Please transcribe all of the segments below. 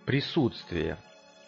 Присутствие.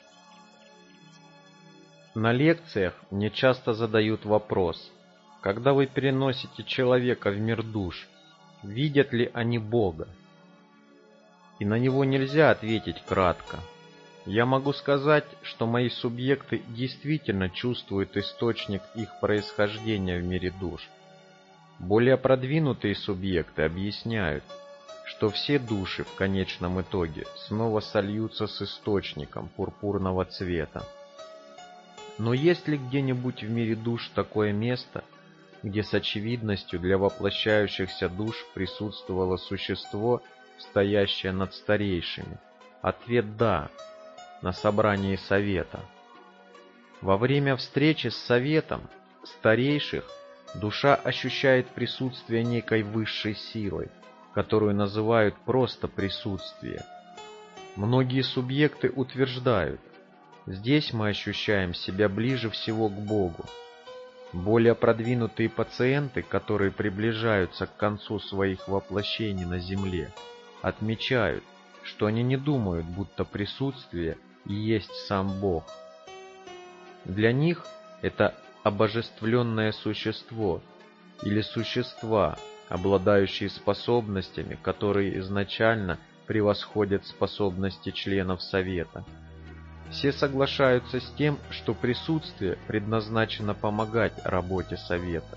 На лекциях мне часто задают вопрос: когда вы переносите человека в мир душ, видят ли они Бога? И на него нельзя ответить кратко. Я могу сказать, что мои субъекты действительно чувствуют источник их происхождения в мире душ. Более продвинутые субъекты объясняют, что все души в конечном итоге снова сольются с источником пурпурного цвета. Но есть ли где-нибудь в мире душ такое место, где с очевидностью для воплощающихся душ присутствовало существо, стоящее над старейшими? Ответ «да», на собрании совета. Во время встречи с советом старейших душа ощущает присутствие некой высшей силы, которую называют просто присутствие. Многие субъекты утверждают: здесь мы ощущаем себя ближе всего к Богу. Более продвинутые пациенты, которые приближаются к концу своих воплощений на земле, отмечают, что они не думают, будто присутствие и есть сам Бог. Для них это обожествленное существо или существа, обладающие способностями, которые изначально превосходят способности членов Совета. Все соглашаются с тем, что присутствие предназначено помогать работе Совета.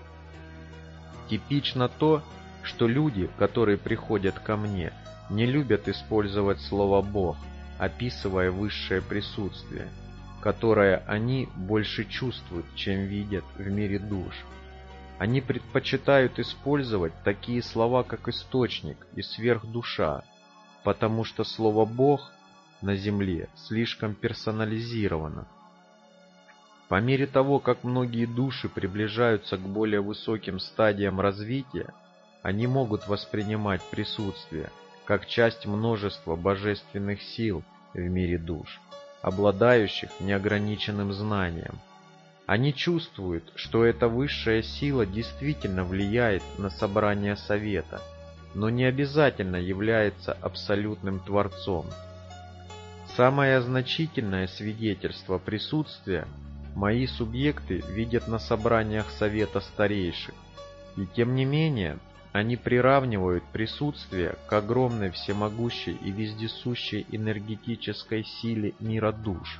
Типично то, что люди, которые приходят ко мне, не любят использовать слово «Бог», описывая высшее присутствие, которое они больше чувствуют, чем видят в мире душ. Они предпочитают использовать такие слова, как «источник» и «сверхдуша», потому что слово «Бог» на Земле слишком персонализировано. По мере того, как многие души приближаются к более высоким стадиям развития, они могут воспринимать присутствие как часть множества божественных сил в мире душ, обладающих неограниченным знанием. Они чувствуют, что эта высшая сила действительно влияет на собрание Совета, но не обязательно является абсолютным Творцом. Самое значительное свидетельство присутствия мои субъекты видят на собраниях Совета Старейших, и тем не менее они приравнивают присутствие к огромной всемогущей и вездесущей энергетической силе мира душ.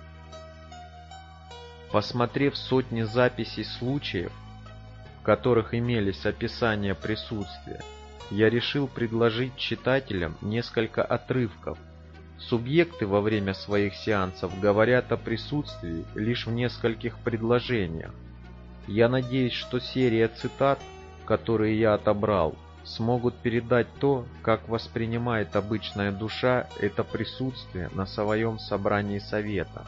Посмотрев сотни записей случаев, в которых имелись описания присутствия, я решил предложить читателям несколько отрывков. Субъекты во время своих сеансов говорят о присутствии лишь в нескольких предложениях. Я надеюсь, что серия цитат, которые я отобрал, смогут передать то, как воспринимает обычная душа это присутствие на своем собрании Совета.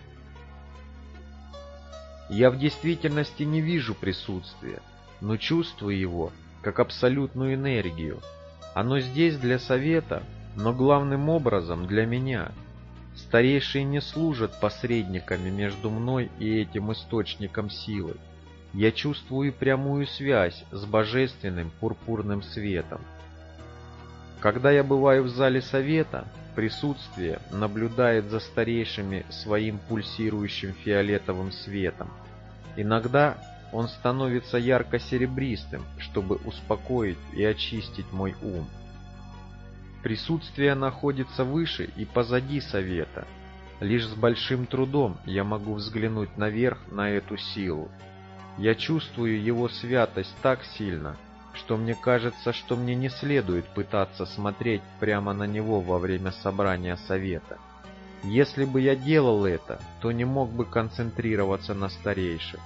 Я в действительности не вижу присутствия, но чувствую его как абсолютную энергию. Оно здесь для Совета, но главным образом для меня. Старейшие не служат посредниками между мной и этим источником силы. Я чувствую прямую связь с божественным пурпурным светом. Когда я бываю в зале Совета, присутствие наблюдает за старейшими своим пульсирующим фиолетовым светом. Иногда он становится ярко-серебристым, чтобы успокоить и очистить мой ум. Присутствие находится выше и позади Совета. Лишь с большим трудом я могу взглянуть наверх на эту силу. Я чувствую его святость так сильно, что мне кажется, что мне не следует пытаться смотреть прямо на него во время собрания Совета. Если бы я делал это, то не мог бы концентрироваться на старейших.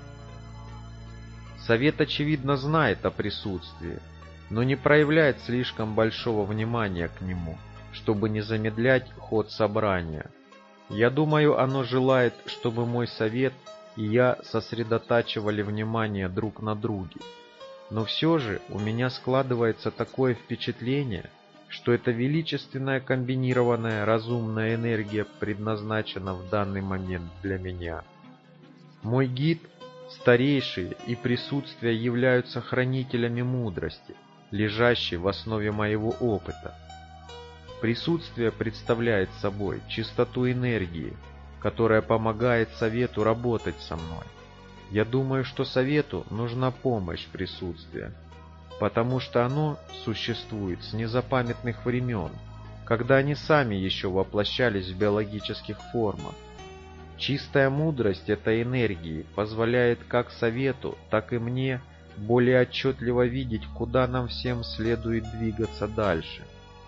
Совет, очевидно, знает о присутствии, но не проявляет слишком большого внимания к нему, чтобы не замедлять ход собрания. Я думаю, оно желает, чтобы мой совет и я сосредотачивали внимание друг на друге. Но все же у меня складывается такое впечатление, что эта величественная комбинированная разумная энергия предназначена в данный момент для меня. Мой гид, старейшие и присутствие являются хранителями мудрости, лежащей в основе моего опыта. Присутствие представляет собой чистоту энергии, которая помогает Совету работать со мной. Я думаю, что Совету нужна помощь присутствия, потому что оно существует с незапамятных времен, когда они сами еще воплощались в биологических формах. Чистая мудрость этой энергии позволяет как Совету, так и мне более отчетливо видеть, куда нам всем следует двигаться дальше.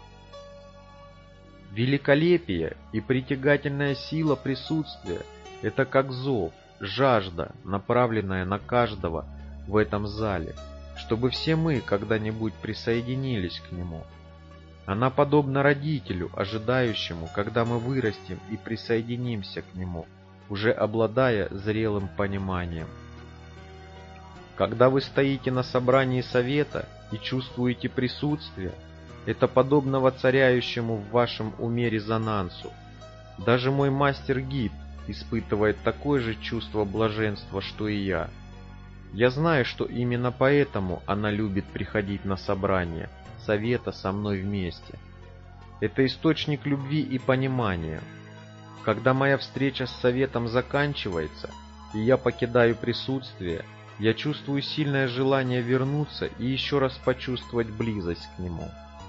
Великолепие и притягательная сила присутствия – это как зов, жажда, направленная на каждого в этом зале, чтобы все мы когда-нибудь присоединились к нему. Она подобна родителю, ожидающему, когда мы вырастем и присоединимся к нему, уже обладая зрелым пониманием. Когда вы стоите на собрании совета и чувствуете присутствие, это подобно воцаряющему в вашем уме резонансу. Даже мой мастер-гид испытывает такое же чувство блаженства, что и я. Я знаю, что именно поэтому она любит приходить на собрания совета со мной вместе. Это источник любви и понимания. Когда моя встреча с советом заканчивается, и я покидаю присутствие, я чувствую сильное желание вернуться и еще раз почувствовать близость к нему.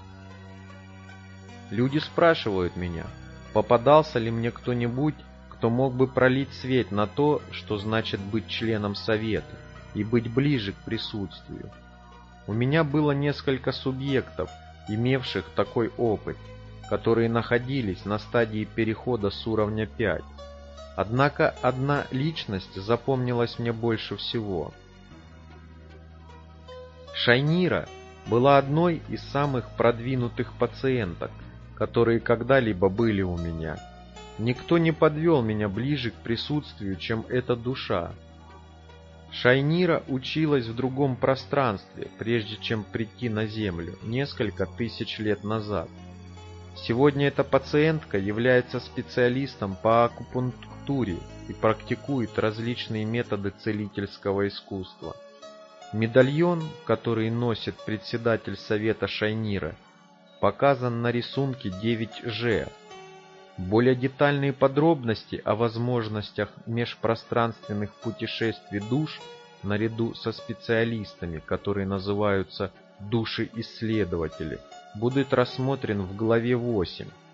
Люди спрашивают меня, попадался ли мне кто-нибудь, кто мог бы пролить свет на то, что значит быть членом совета и быть ближе к присутствию. У меня было несколько субъектов, имевших такой опыт, которые находились на стадии перехода с уровня 5. Однако одна личность запомнилась мне больше всего. Шайнира была одной из самых продвинутых пациенток, которые когда-либо были у меня. Никто не подвел меня ближе к присутствию, чем эта душа. Шайнира училась в другом пространстве, прежде чем прийти на Землю несколько тысяч лет назад. Сегодня эта пациентка является специалистом по акупунктуре и практикует различные методы целительского искусства. Медальон, который носит председатель совета Шайнира, показан на рисунке 9G. Более детальные подробности о возможностях межпространственных путешествий душ, наряду со специалистами, которые называются души-исследователи, будут рассмотрены в главе 8